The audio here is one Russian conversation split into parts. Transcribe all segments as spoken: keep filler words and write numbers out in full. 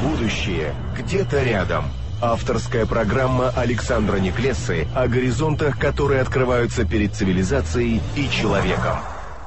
Будущее где-то рядом. Авторская программа Александра Неклессы о горизонтах, которые открываются перед цивилизацией и человеком.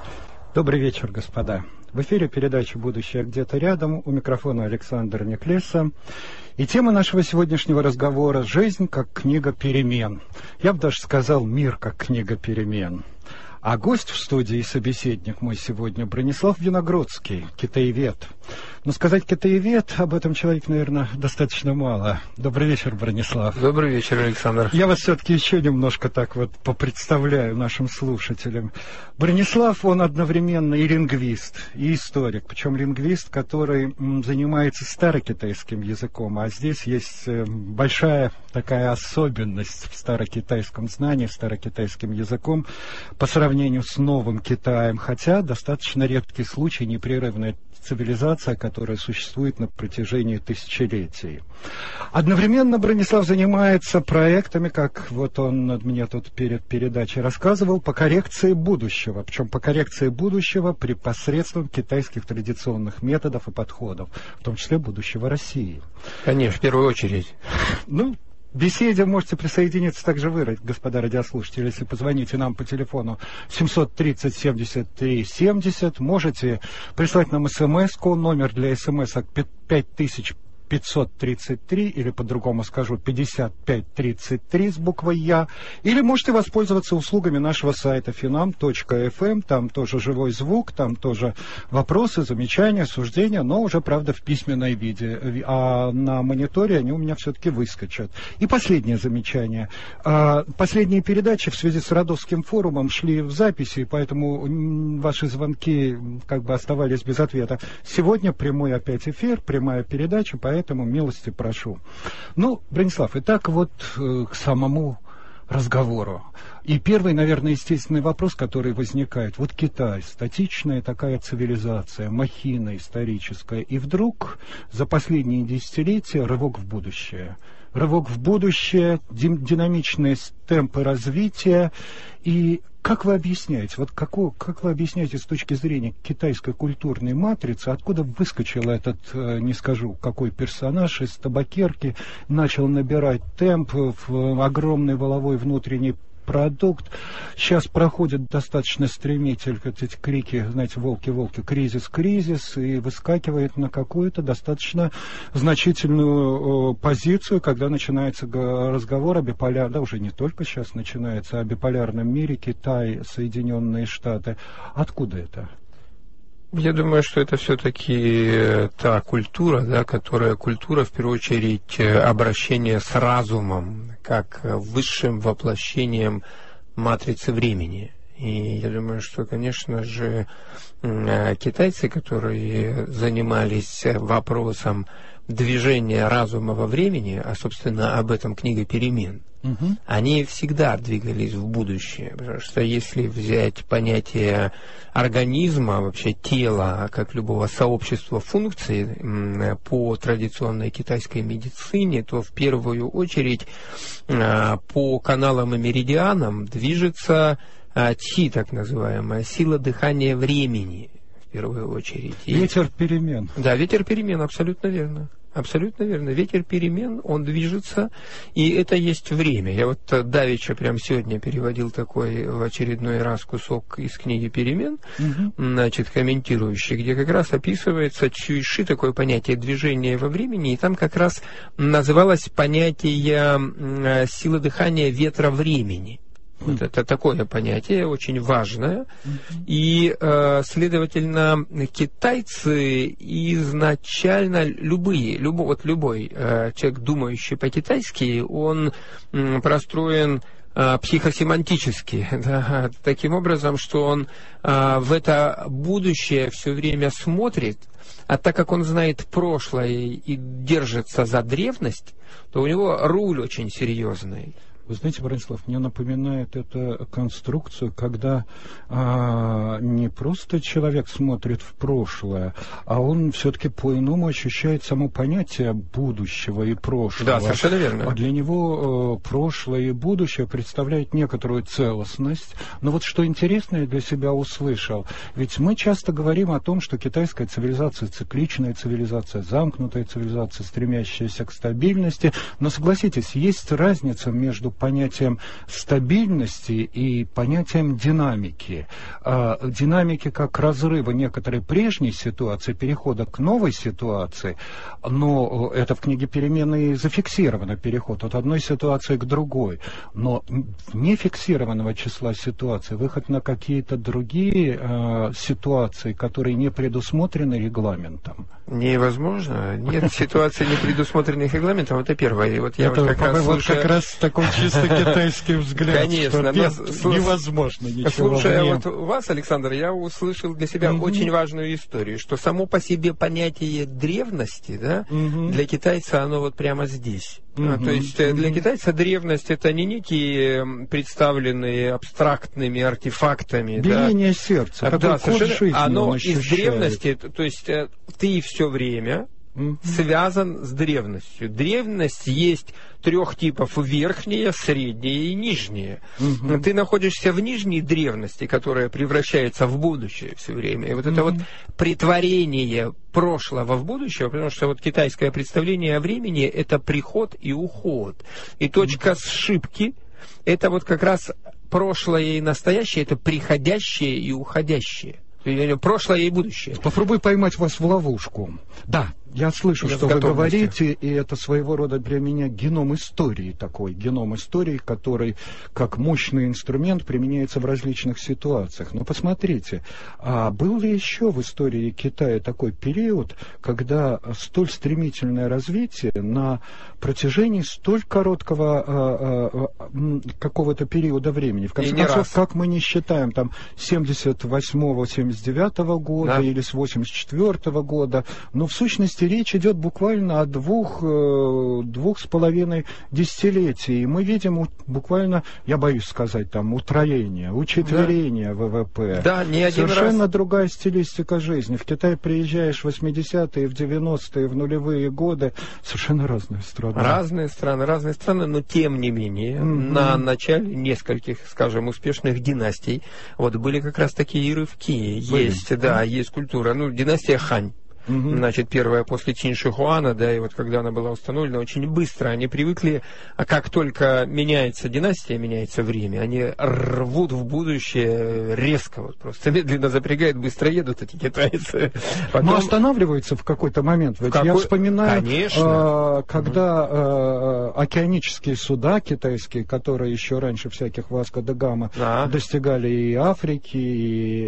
Добрый вечер, господа. В эфире передача «Будущее где-то рядом». У микрофона Александр Неклесса. И тема нашего сегодняшнего разговора — «Жизнь как книга перемен». Я бы даже сказал «Мир как книга перемен». А гость в студии и собеседник мой сегодня Бронислав Виногродский, китаевед. Но сказать китаевед, об этом человек, наверное, достаточно мало. Добрый вечер, Бронислав. Добрый вечер, Александр. Я вас все-таки еще немножко так вот попредставляю нашим слушателям. Бронислав, он одновременно и лингвист, и историк. Причем лингвист, который занимается старокитайским языком. А здесь есть большая такая особенность в старокитайском знании, старокитайским языком по сравнению с новым Китаем. Хотя достаточно редкий случай непрерывной цивилизация, которая существует на протяжении тысячелетий. Одновременно Бронислав занимается проектами, как вот он мне тут перед передачей рассказывал, по коррекции будущего. Причем по коррекции будущего при посредством китайских традиционных методов и подходов, в том числе будущего России. Конечно, в первую очередь. Ну, в беседе можете присоединиться также вы, господа радиослушатели, если позвоните нам по телефону семьсот тридцать семьдесят три семьдесят. Можете прислать нам смс-ку, номер для смс-ок пять тысяч пятьсот тридцать три, или по-другому скажу пятьдесят пять тридцать три с буквой Я, или можете воспользоваться услугами нашего сайта финам точка эф эм, там тоже живой звук, там тоже вопросы, замечания, суждения, но уже, правда, в письменном виде, а на мониторе они у меня все-таки выскочат. И последнее замечание. Последние передачи в связи с Родосским форумом шли в записи, поэтому ваши звонки как бы оставались без ответа. Сегодня прямой опять эфир, прямая передача, поэтому Поэтому милости прошу. Ну, Бронислав, итак, вот э, к самому разговору. И первый, наверное, естественный вопрос, который возникает. Вот Китай, статичная такая цивилизация, махина историческая. И вдруг за последние десятилетия рывок в будущее. Рывок в будущее, динамичные темпы развития. И как вы объясняете, вот какой, как вы объясняете с точки зрения китайской культурной матрицы, откуда выскочил этот, не скажу, какой персонаж из табакерки, начал набирать темп в огромный воловой внутренний продукт. Сейчас проходит достаточно стремительно эти крики, знаете, волки-волки, кризис, кризис, и выскакивает на какую-то достаточно значительную позицию, когда начинается разговор о биполярном, да уже не только сейчас начинается, о биполярном мире, Китай, Соединенные Штаты. Откуда это? Я думаю, что это все-таки та культура, да, которая культура, в первую очередь, обращения с разумом, как высшим воплощением матрицы времени. И я думаю, что, конечно же, китайцы, которые занимались вопросом движения разума во времени, а, собственно, об этом книга «Перемен», угу. Они всегда двигались в будущее. Потому что если взять понятие организма, вообще тела, как любого сообщества функций по традиционной китайской медицине, то в первую очередь по каналам и меридианам движется чи, так называемая, сила дыхания времени, в первую очередь. Ветер перемен. Да, ветер перемен, абсолютно верно. Абсолютно верно. Ветер перемен, он движется, и это есть время. Я вот давеча, прям сегодня переводил такой в очередной раз кусок из книги «Перемен», угу. значит, комментирующий, где как раз описывается чуйши, такое понятие движения во времени, и там как раз называлось понятие силы дыхания ветра времени. Вот это такое понятие, очень важное. Mm-hmm. И, э, следовательно, китайцы изначально, любые, любой, вот любой э, человек, думающий по-китайски, он э, простроен э, психосемантически, да, таким образом, что он э, в это будущее все время смотрит, а так как он знает прошлое и держится за древность, то у него руль очень серьезный. Вы знаете, Бронислав, мне напоминает это конструкцию, когда а, не просто человек смотрит в прошлое, а он все-таки по-иному ощущает само понятие будущего и прошлого. Да, совершенно верно. А для него э, прошлое и будущее представляют некоторую целостность. Но вот что интересно, я для себя услышал. Ведь мы часто говорим о том, что китайская цивилизация цикличная цивилизация, замкнутая цивилизация, стремящаяся к стабильности. Но согласитесь, есть разница между понятием стабильности и понятием динамики. Э, динамики как разрыва некоторой прежней ситуации, перехода к новой ситуации. Но это в книге «Перемены» зафиксировано, переход от одной ситуации к другой. Но нефиксированного числа ситуаций, выход на какие-то другие э, ситуации, которые не предусмотрены регламентом. Невозможно. Нет ситуации, не предусмотренных регламентом. Это первое. И вот я это, вот как раз вот слушая... как раз такой чисто китайский взгляд. Конечно. Что нас... невозможно ничего. Слушая вот вас, Александр, я услышал для себя mm-hmm. очень важную историю, что само по себе понятие древности, да, mm-hmm. для китайца оно вот прямо здесь. Mm-hmm. То есть mm-hmm. для китайца древность это не некие представленные абстрактными артефактами. Биение да, сердца. да, совершенно. Оно из древности, то есть ты все время mm-hmm. связан с древностью. Древность есть трех типов: верхняя, средняя и нижняя. Mm-hmm. Ты находишься в нижней древности, которая превращается в будущее все время. И вот mm-hmm. это вот претворение прошлого в будущее, потому что вот китайское представление о времени — это приход и уход. И точка mm-hmm. сшибки — это вот как раз прошлое и настоящее, это приходящее и уходящее. Прошлое и будущее. Попробуй поймать вас в ловушку. Да, я слышу, я что вы говорите, и это своего рода для меня геном истории такой. Геном истории, который как мощный инструмент применяется в различных ситуациях. Но посмотрите, а был ли еще в истории Китая такой период, когда столь стремительное развитие на протяжении столь короткого а, а, какого-то периода времени? В конце концов, как мы не считаем, там, семьдесят восьмого семьдесят девятого года да. или с восемьдесят четвёртого года, но в сущности речь идет буквально о двух, э, двух с половиной десятилетий. И мы видим буквально, я боюсь сказать, там, утроение, учетверение да. ВВП. Да, не один Совершенно раз. другая стилистика жизни. В Китай приезжаешь в восьмидесятые, в девяностые, в нулевые годы. Совершенно разные страны. Разные страны, разные страны, но тем не менее, mm-hmm. на начале нескольких, скажем, успешных династий, вот были как раз такие рывки. Были. Есть, да, есть культура. Ну, династия Хань. Угу. Значит, первая после Чин Ши Хуана, да, и вот когда она была установлена, очень быстро они привыкли, а как только меняется династия, меняется время, они рвут в будущее резко, вот просто медленно запрягают, быстро едут эти китайцы. Потом... Но останавливаются в какой-то момент. Ведь какой... Я вспоминаю, э, когда э, океанические суда китайские, которые еще раньше всяких Васко де Гама а. достигали и Африки, и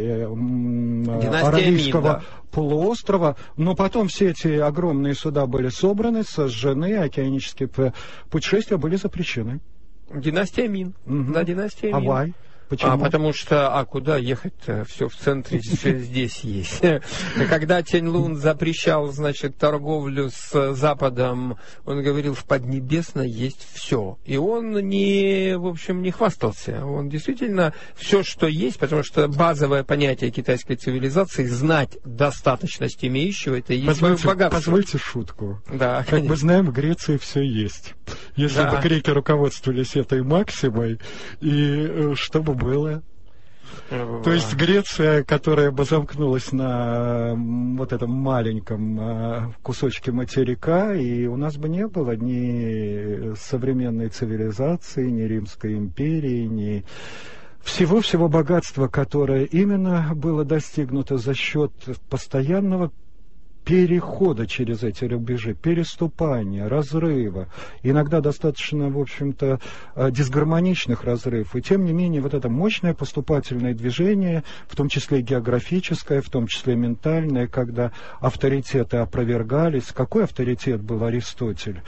э, Аравийского Мин, да. полуострова, но потом все эти огромные суда были собраны, сожжены, океанические путешествия были запрещены. Династия Мин. Угу. Да, династия Мин. А why? Почему? А потому что, а куда ехать-то? Все в центре, все здесь есть. Когда Тянь Лун запрещал, значит, торговлю с Западом, он говорил, в Поднебесной есть все. И он не, в общем, не хвастался. Он действительно все, что есть, потому что базовое понятие китайской цивилизации — знать достаточность имеющего, это и есть свое богатство. Позвольте шутку. Да, как конечно. мы знаем, в Греции все есть. Если да. бы греки руководствовались этой максимой, и чтобы было. То есть Греция, которая бы замкнулась на вот этом маленьком кусочке материка, и у нас бы не было ни современной цивилизации, ни Римской империи, ни всего-всего богатства, которое именно было достигнуто за счет постоянного перехода через эти рубежи, переступания, разрыва, иногда достаточно, в общем-то, дисгармоничных разрывов. И тем не менее, вот это мощное поступательное движение, в том числе географическое, в том числе ментальное, когда авторитеты опровергались. Какой авторитет был Аристотель?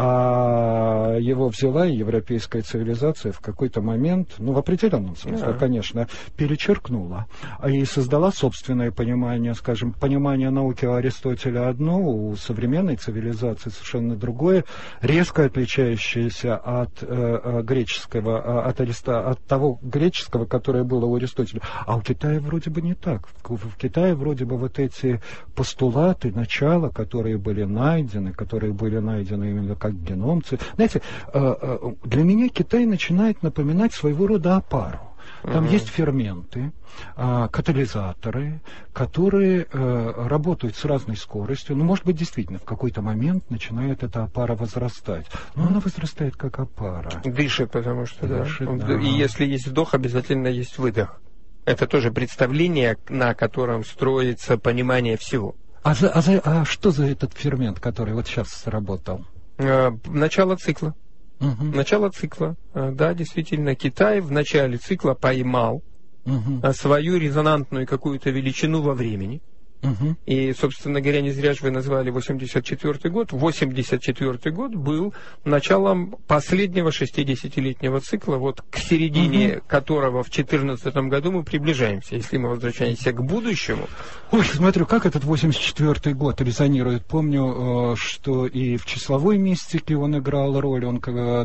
А его взяла и европейская цивилизация в какой-то момент, ну, в определенном смысле, yeah. конечно, перечеркнула и создала собственное понимание, скажем, понимание науки Аристотеля, Аристотеля одно, у современной цивилизации совершенно другое, резко отличающееся от э, греческого, от, Ариста, от того греческого, которое было у Аристотеля. А у Китая вроде бы не так. В, в Китае вроде бы вот эти постулаты, начала, которые были найдены, которые были найдены именно как геномцы. Знаете, э, э, для меня Китай начинает напоминать своего рода опару. Там uh-huh. есть ферменты, а, катализаторы, которые а, работают с разной скоростью. Ну, может быть, действительно, в какой-то момент начинает эта опара возрастать. Но она возрастает как опара. Дышит, потому что, Дышит, да. да. И если есть вдох, обязательно есть выдох. Это тоже представление, на котором строится понимание всего. А, за, а, за, а что за этот фермент, который вот сейчас сработал? А, начало цикла. Угу. Начало цикла. Да, действительно, Китай в начале цикла поймал угу. свою резонантную какую-то величину во времени. Угу. И, собственно говоря, не зря же вы назвали восемьдесят четвёртый год. восемьдесят четвёртый год был началом последнего шестидесятилетнего цикла, вот к середине угу. которого в четырнадцатом году мы приближаемся, если мы возвращаемся к будущему. Ой, смотрю, как этот восемьдесят четвёртый год резонирует. Помню, что и в числовой мистике он играл роль, он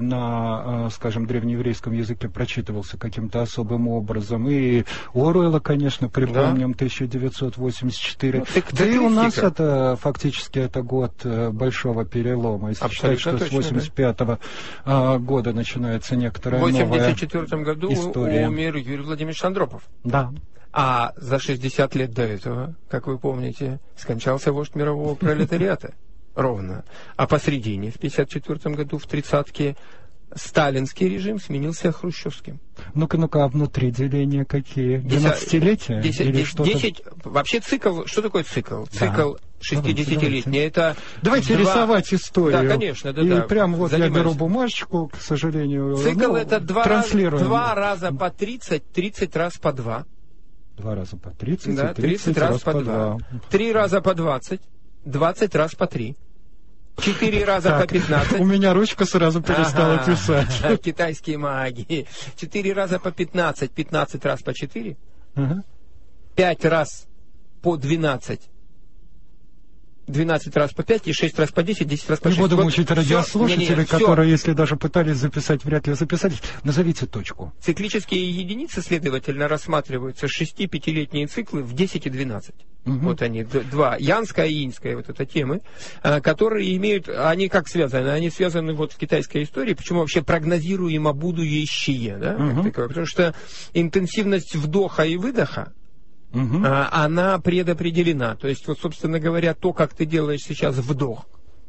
на, скажем, древнееврейском языке прочитывался каким-то особым образом. И Оруэлла, конечно, припомним, да. тысяча девятьсот восемьдесят четвёртый. Ну, да и у нас это фактически это год большого перелома. Если Абсолютно считать, что точно, с восемьдесят пятого да. года начинается некоторая новая история. В восемьдесят четвёртом году история. умер Юрий Владимирович Андропов. Да. А за шестьдесят лет до этого, как вы помните, скончался вождь мирового пролетариата. Ровно. А посредине, в пятьдесят четвёртом году, в тридцатке, сталинский режим сменился хрущевским. Ну-ка, ну-ка, а внутри деления какие? двенадцатилетия? десять, вообще цикл, что такое цикл? Цикл да. шестидесятилетний, это... Давайте два... рисовать историю. Да, конечно, да, И да. прям вот Занимаюсь. Я беру бумажечку, к сожалению. Цикл ну, это два, раз, два раза по тридцать, тридцать раз по два. Два раза по тридцать, да, тридцать, тридцать раз, раз по два. Три раза по двадцать, двадцать раз по три. Четыре раза так, по пятнадцать. У меня ручка сразу перестала ага, писать. Китайские маги. Четыре раза по пятнадцать, пятнадцать раз по четыре. Ага. Пять раз по двенадцать. двенадцать раз по пять и шесть раз по десять, десять раз по шесть. Не буду вот мучить радиослушателей, не, не, которые, все. Если даже пытались записать, вряд ли записались. Назовите точку. Циклические единицы, следовательно, рассматриваются шести-пятилетние циклы в десять и двенадцать. Угу. Вот они, два. Янская и иньская, вот это темы, которые имеют, они как связаны? Они связаны вот в китайской истории, почему вообще прогнозируемо будущее, да? Угу. Такое, потому что интенсивность вдоха и выдоха, угу. она предопределена. То есть, вот, собственно говоря, то, как ты делаешь сейчас вдох,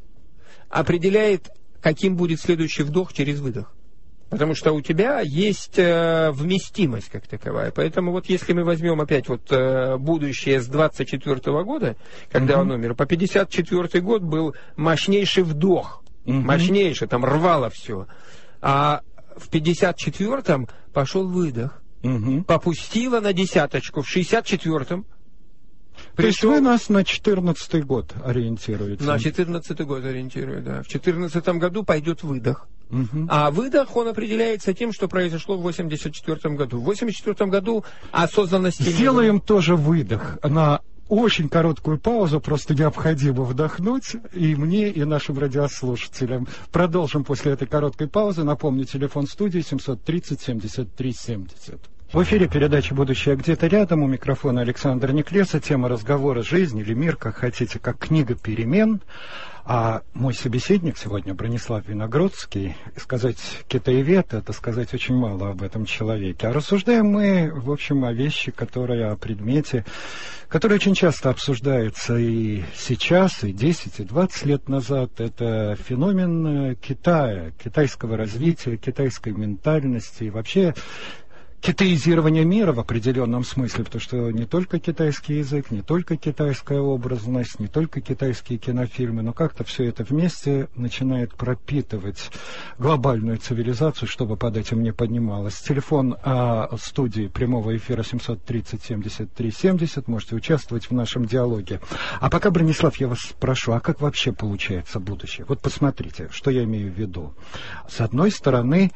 определяет, каким будет следующий вдох через выдох. Потому что у тебя есть э, вместимость как таковая. Поэтому вот если мы возьмем опять вот э, будущее с двадцать четвёртого года, когда mm-hmm. он умер, по пятьдесят четвёртый год был мощнейший вдох. Mm-hmm. Мощнейший, там рвало все. А в пятьдесят четвёртом пошел выдох. Mm-hmm. Попустило на десяточку. В шестьдесят четвёртом То пришел... есть вы нас на четырнадцатый год ориентируете? На четырнадцатый год ориентирую, да. В четырнадцатом году пойдет выдох. Угу. А выдох, он определяется тем, что произошло в восемьдесят четвёртом году. В восемьдесят четвёртом году осознанности... Сделаем тоже выдох на очень короткую паузу, просто необходимо вдохнуть и мне, и нашим радиослушателям. Продолжим после этой короткой паузы. Напомню, телефон студии семьсот тридцать семьдесят три семьдесят. В эфире передача «Будущее где-то рядом». У микрофона Александр Неклеса. Тема разговора «Жизнь» или «Мир», как хотите, как книга перемен. А мой собеседник сегодня Бронислав Виногродский. Сказать китаевед — это сказать очень мало об этом человеке. А рассуждаем мы, в общем, о вещи, которые, о предмете, который очень часто обсуждается и сейчас, и десять, и двадцать лет назад. Это феномен Китая, китайского развития, китайской ментальности и вообще китаизирование мира в определенном смысле, потому что не только китайский язык, не только китайская образность, не только китайские кинофильмы, но как-то все это вместе начинает пропитывать глобальную цивилизацию, чтобы под этим не поднималось. Телефон а, студии прямого эфира семьсот тридцать семьдесят три семьдесят, можете участвовать в нашем диалоге. А пока, Бронислав, я вас спрошу, а как вообще получается будущее? Вот посмотрите, что я имею в виду. С одной стороны,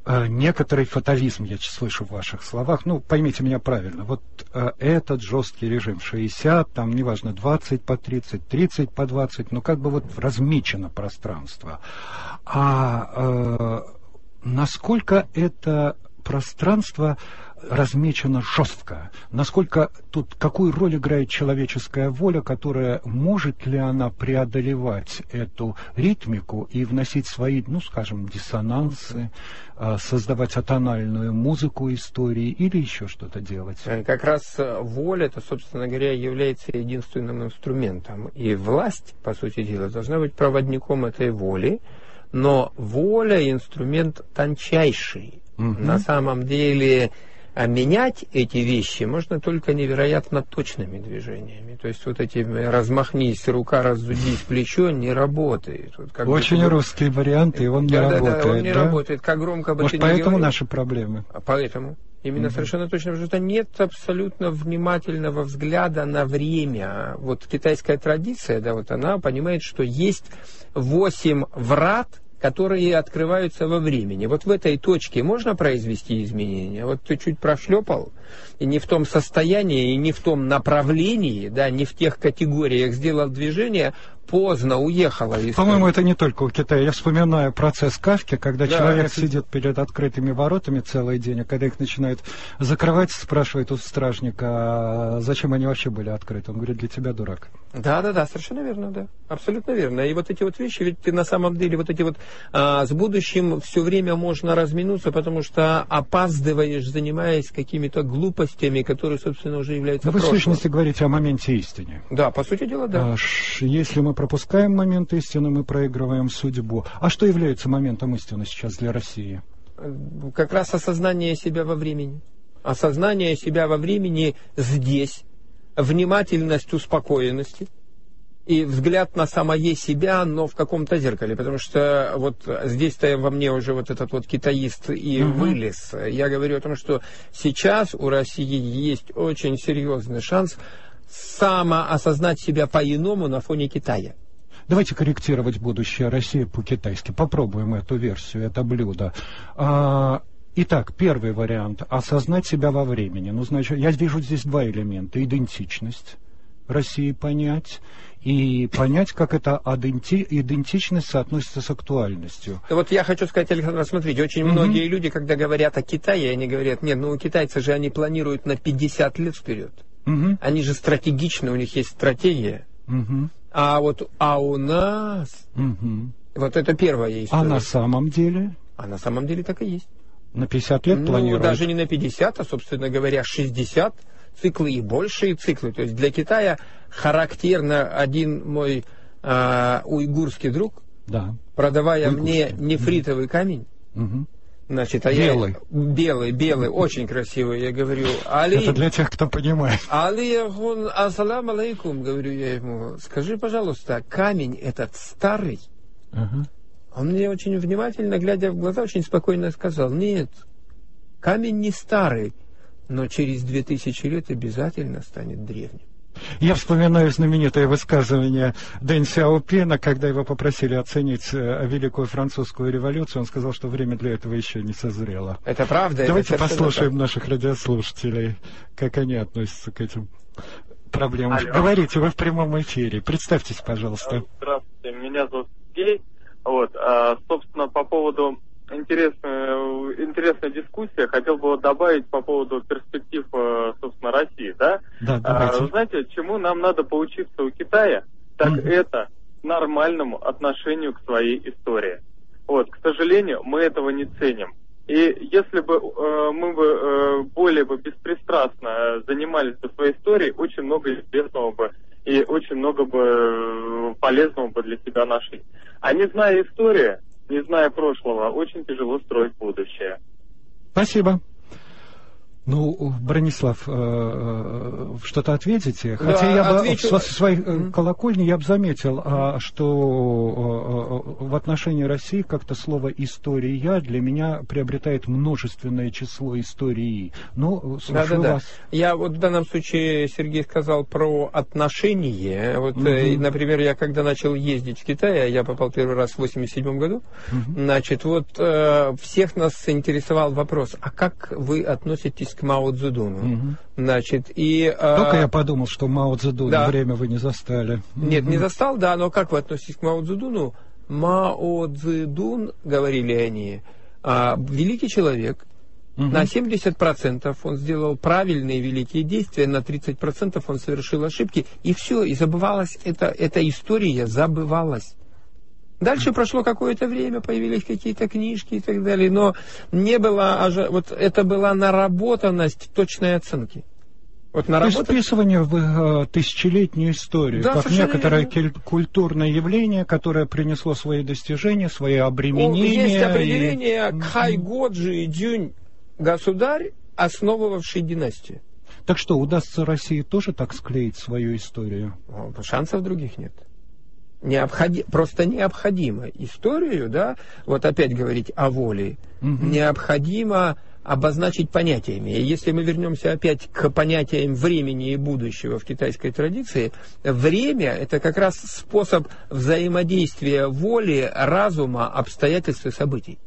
некоторый фатализм я слышу в ваших словах. Ну, поймите меня правильно. Вот э, этот жесткий режим шестьдесят, там, неважно, двадцать по тридцать, тридцать по двадцать, ну, как бы вот размечено пространство. А э, насколько это пространство размечено жестко? Насколько тут, какую роль играет человеческая воля, которая, может ли она преодолевать эту ритмику и вносить свои, ну, скажем, диссонансы, создавать атональную музыку истории или еще что-то делать? Как раз воля, это, собственно говоря, является единственным инструментом. И власть, по сути дела, должна быть проводником этой воли, но воля — инструмент тончайший. Угу. На самом деле... А менять эти вещи можно только невероятно точными движениями. То есть вот эти «размахнись, рука, разудись, плечо» не работает. Вот как Очень бы, русский вариант, и он не да, работает. Да, он не да? работает. Как громко бы Может, ты поэтому не говорил. Наши проблемы. А поэтому. Именно mm-hmm. совершенно точно, потому что нет абсолютно внимательного взгляда на время. Вот китайская традиция, да, вот она понимает, что есть восемь врат, которые открываются во времени. Вот в этой точке можно произвести изменения. Вот ты чуть прошлепал, и не в том состоянии, и не в том направлении, да, не в тех категориях сделал движение, поздно уехала. По-моему, это не только у Китая. Я вспоминаю процесс Кафки, когда да, человек это... сидит перед открытыми воротами целый день, а когда их начинают закрывать, спрашивает у стражника, а зачем они вообще были открыты? Он говорит, для тебя, дурак. Да-да-да, совершенно верно, да. Абсолютно верно. И вот эти вот вещи, ведь ты на самом деле, вот эти вот а, с будущим все время можно разминуться, потому что опаздываешь, занимаясь какими-то глупостями, которые, собственно, уже являются Вы прошлым. в сущности говорите о моменте истины. Да, по сути дела, да. А, если мы пропускаем момент истины, мы проигрываем судьбу. А что является моментом истины сейчас для России? Как раз осознание себя во времени. Осознание себя во времени здесь, внимательность успокоенности и взгляд на самое себя, но в каком-то зеркале. Потому что вот здесь-то во мне уже вот этот вот китаист и угу. вылез. Я говорю о том, что сейчас у России есть очень серьезный шанс самоосознать себя по-иному на фоне Китая. Давайте корректировать будущее России по-китайски. Попробуем эту версию, это блюдо. А, итак, первый вариант – осознать себя во времени. Ну, значит, я вижу здесь два элемента. Идентичность России понять и понять, как эта идентичность соотносится с актуальностью. Вот я хочу сказать, Александр, смотрите, очень mm-hmm. многие люди, когда говорят о Китае, они говорят, нет, ну у китайцев же они планируют на пятьдесят лет вперед. Угу. Они же стратегичны, у них есть стратегия. Угу. А вот а у нас... Угу. Вот это первая история. А на самом деле? А на самом деле так и есть. На пятьдесят лет ну, планируют? Даже не на пятьдесят, а, собственно говоря, шестьдесят. Циклы и большие циклы. То есть для Китая характерно один мой а, уйгурский друг, да. продавая уйгурский. мне нефритовый камень, угу. Значит, а белый. Я, белый, белый, очень красивый. Я говорю, Али... Это для тех, кто понимает. Али, ассалам алейкум, говорю я ему. Скажи, пожалуйста, камень этот старый? Uh-huh. Он мне очень внимательно, глядя в глаза, очень спокойно сказал, нет, камень не старый, но через две тысячи лет обязательно станет древним. Я вспоминаю знаменитое высказывание Дэн Сяопина, когда его попросили оценить Великую Французскую революцию, он сказал, что время для этого еще не созрело. Это правда? Давайте это послушаем так. наших радиослушателей, как они относятся к этим проблемам. Алло. Говорите, вы в прямом эфире. Представьтесь, пожалуйста. Здравствуйте, меня зовут Сергей. Вот, а, собственно, по поводу интересной, интересной дискуссии хотел бы добавить по поводу перспектив, собственно, России, да? Да, давайте. А, знаете, чему нам надо поучиться у Китая? Так mm-hmm. это нормальному отношению к своей истории. Вот, к сожалению, мы этого не ценим. И если бы э, мы бы э, более бы беспристрастно занимались бы своей историей, очень много интересного бы и очень много бы полезного бы для себя нашли. А не зная истории, не зная прошлого, очень тяжело строить будущее. Спасибо. Ну, Бронислав, э, что-то ответите? Хотя да, я отвечу. бы со своей mm-hmm. колокольни я бы заметил, а, что э, в отношении России как-то слово «история» для меня приобретает множественное число истории. Ну, слушаю да, да, вас. Да. Я вот в данном случае, Сергей сказал про отношения. Вот, mm-hmm. например, я когда начал ездить в Китай, я попал первый раз в восемьдесят седьмом году, mm-hmm. значит, вот э, всех нас интересовал вопрос, а как вы относитесь к Мао Цзэдуну? Mm-hmm. Значит, и... Э, Только я подумал, что Мао Цзэдуна да. время вы не застали. Нет, mm-hmm. не застал, да, но как вы относитесь к Мао Цзэдуну? Мао Цзэдун, говорили они, э, великий человек. Uh-huh. На семьдесят процентов он сделал правильные великие действия, на тридцать процентов он совершил ошибки, и все, и забывалась эта, эта история, забывалась. Дальше прошло какое-то время, появились какие-то книжки и так далее, но не было, вот это была наработанность точной оценки. Вот наработать... То есть вписывание в э, тысячелетнюю историю, да, как некоторое верно. Культурное явление, которое принесло свои достижения, свои обременения. Есть определение и... Кхай-Годжи Дюнь, государь, основывавший династию. Так что, удастся России тоже так склеить свою историю? Шансов других нет. Необходи... Просто необходимо историю, да, вот опять говорить о воле, угу. необходимо обозначить понятиями. И если мы вернемся опять к понятиям времени и будущего в китайской традиции, время – это как раз способ взаимодействия воли, разума, обстоятельств и событий.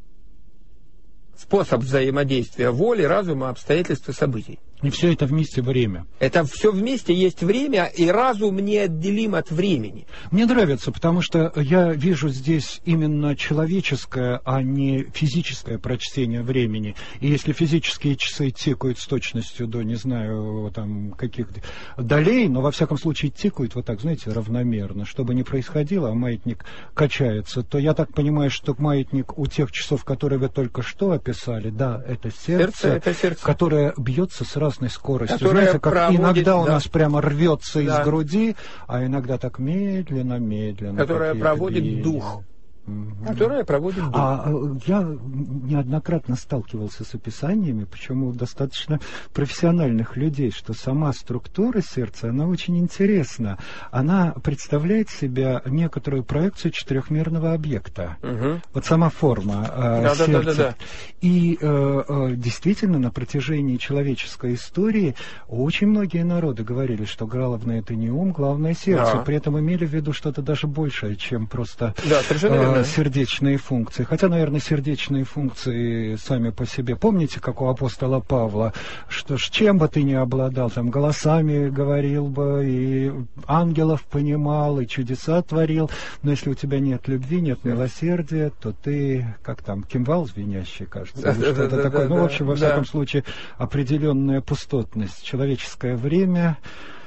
Способ взаимодействия воли, разума, обстоятельств и событий. И все это вместе время. Это все вместе есть время, и разум неотделим от времени. Мне нравится, потому что я вижу здесь именно человеческое, а не физическое прочтение времени. И если физические часы тикают с точностью до, не знаю, там, каких долей, но во всяком случае тикают вот так, знаете, равномерно, что бы ни происходило, а маятник качается, то я так понимаю, что маятник у тех часов, которые вы только что описали, да, это сердце, сердце, это сердце. которое бьется с разной скоростью. Которая Знаете, как проводит, иногда у да. нас прямо рвется да. из груди, а иногда так медленно, медленно. Которая проводит били. дух. Mm-hmm. Которая проводит дух. А я неоднократно сталкивался с описаниями, почему достаточно профессиональных людей, что сама структура сердца, она очень интересна. Она представляет себя некоторую проекцию четырехмерного объекта. Угу. Вот сама форма э, да, сердца. Да, да, да, да. И э, э, действительно на протяжении человеческой истории очень многие народы говорили, что главное это не ум, главное сердце. Да. При этом имели в виду что-то даже большее, чем просто... Да, совершенно верно. Сердечные функции. Хотя, наверное, сердечные функции сами по себе. Помните, как у апостола Павла, что ж, чем бы ты ни обладал, там, голосами говорил бы, и ангелов понимал, и чудеса творил, но если у тебя нет любви, нет милосердия, то ты, как там, кимвал звенящий, кажется, да, или да, что-то да, такое. Да, ну, да, в общем, во да. всяком случае, определенная пустотность. Человеческое время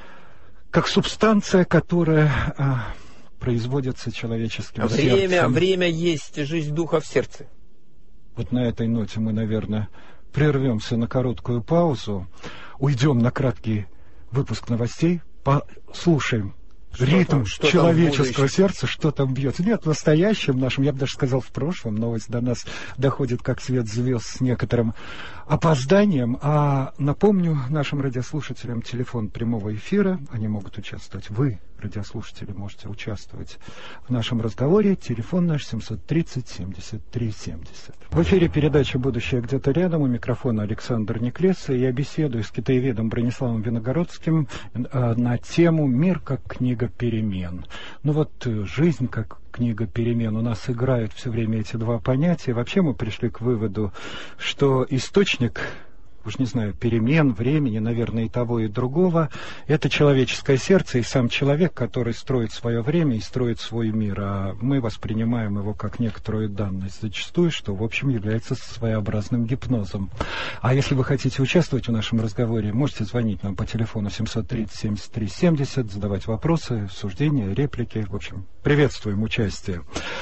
как субстанция, которая... производится человеческим время, сердцем. Время есть жизнь духа в сердце. Вот на этой ноте мы, наверное, прервемся на короткую паузу, уйдем на краткий выпуск новостей, послушаем что ритм там, что человеческого сердца, что там бьется. Нет, в настоящем нашем, я бы даже сказал, в прошлом, новость до нас доходит как свет звезд с некоторым опозданием. А напомню нашим радиослушателям телефон прямого эфира, они могут участвовать. Вы, радиослушатели, можете участвовать в нашем разговоре. Телефон наш семьсот тридцать семьдесят три семьдесят. В эфире передача «Будущее где-то рядом». У микрофона Александр Неклесса. Я беседую с китаеведом Брониславом Виногородским э, на тему «Мир как книга перемен». Ну вот э, жизнь как книга перемен. У нас играют все время эти два понятия. Вообще мы пришли к выводу, что источник... уж не знаю, перемен, времени, наверное, и того, и другого. Это человеческое сердце и сам человек, который строит свое время и строит свой мир. А мы воспринимаем его как некоторую данность зачастую, что, в общем, является своеобразным гипнозом. А если вы хотите участвовать в нашем разговоре, можете звонить нам по телефону семьсот тридцать семьдесят три семьдесят, задавать вопросы, суждения, реплики. В общем, приветствуем участие.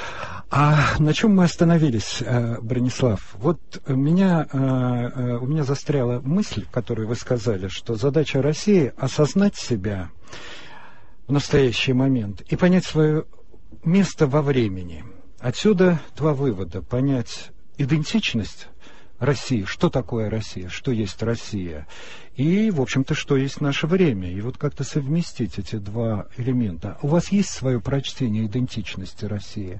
А на чем мы остановились, Бронислав? Вот меня, у меня застряла мысль, которую вы сказали, что задача России — осознать себя в настоящий момент и понять свое место во времени. Отсюда два вывода. Понять идентичность России, что такое Россия, что есть Россия, и, в общем-то, что есть наше время. И вот как-то совместить эти два элемента. У вас есть свое прочтение идентичности России?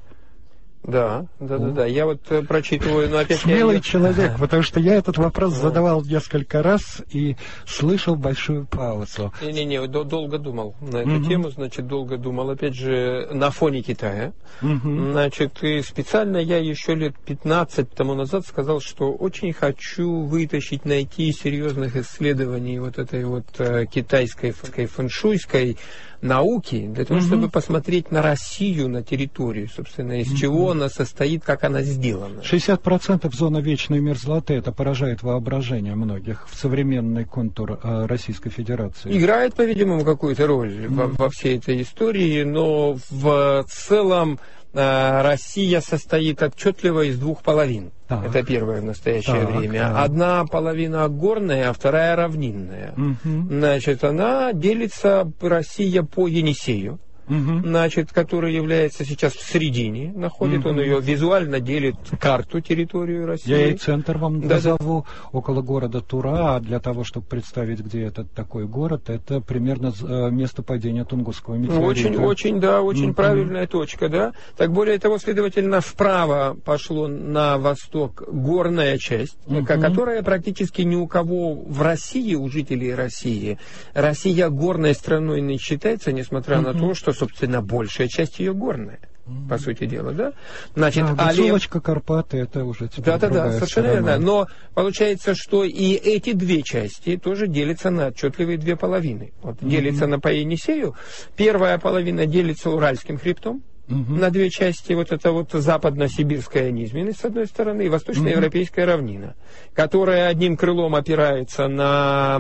Да, да, да, да. Я вот прочитываю, но опять смелый я... человек, потому что я этот вопрос задавал несколько раз и слышал большую паузу. Не-не-не, долго думал на эту угу. тему, значит, долго думал, опять же, на фоне Китая. Угу. Значит, и специально я еще лет пятнадцать тому назад сказал, что очень хочу вытащить, найти серьезных исследований вот этой вот китайской фэншуйской науки, для того, угу. чтобы посмотреть на Россию, на территорию, собственно, из угу. чего она состоит, как она сделана. шестьдесят процентов зона вечной мерзлоты, это поражает воображение многих в современный контур э, Российской Федерации. Играет, по-видимому, какую-то роль mm-hmm. во, во всей этой истории, но в целом э, Россия состоит отчетливо из двух половин. Так. Это первое в настоящее так, время. Так. Одна половина горная, а вторая равнинная. Угу. Значит, она делится, Россия, по Енисею. Угу. Значит, который является сейчас в середине, находит, угу. он ее визуально делит карту, территорию России. Я и центр вам да, назову, да. около города Тура, а для того, чтобы представить, где этот такой город, это примерно место падения Тунгусского метеорита. Очень, очень, да, очень угу. правильная точка, да. Так, более того, следовательно, вправо пошло на восток горная часть, угу. которая практически ни у кого в России, у жителей России, Россия горной страной не считается, несмотря угу. на то, что собственно, большая часть ее горная, mm-hmm. по сути дела, да? Значит, а Гуцулочка, Карпаты, это уже теперь да, да, да, совершенно сторона. верно. Но получается, что и эти две части тоже делятся на отчетливые две половины. Вот mm-hmm. делится на по Енисею. Первая половина делится Уральским хребтом. Угу. На две части, вот это вот западно-сибирская низменность, с одной стороны, и восточноевропейская угу. равнина, которая одним крылом опирается на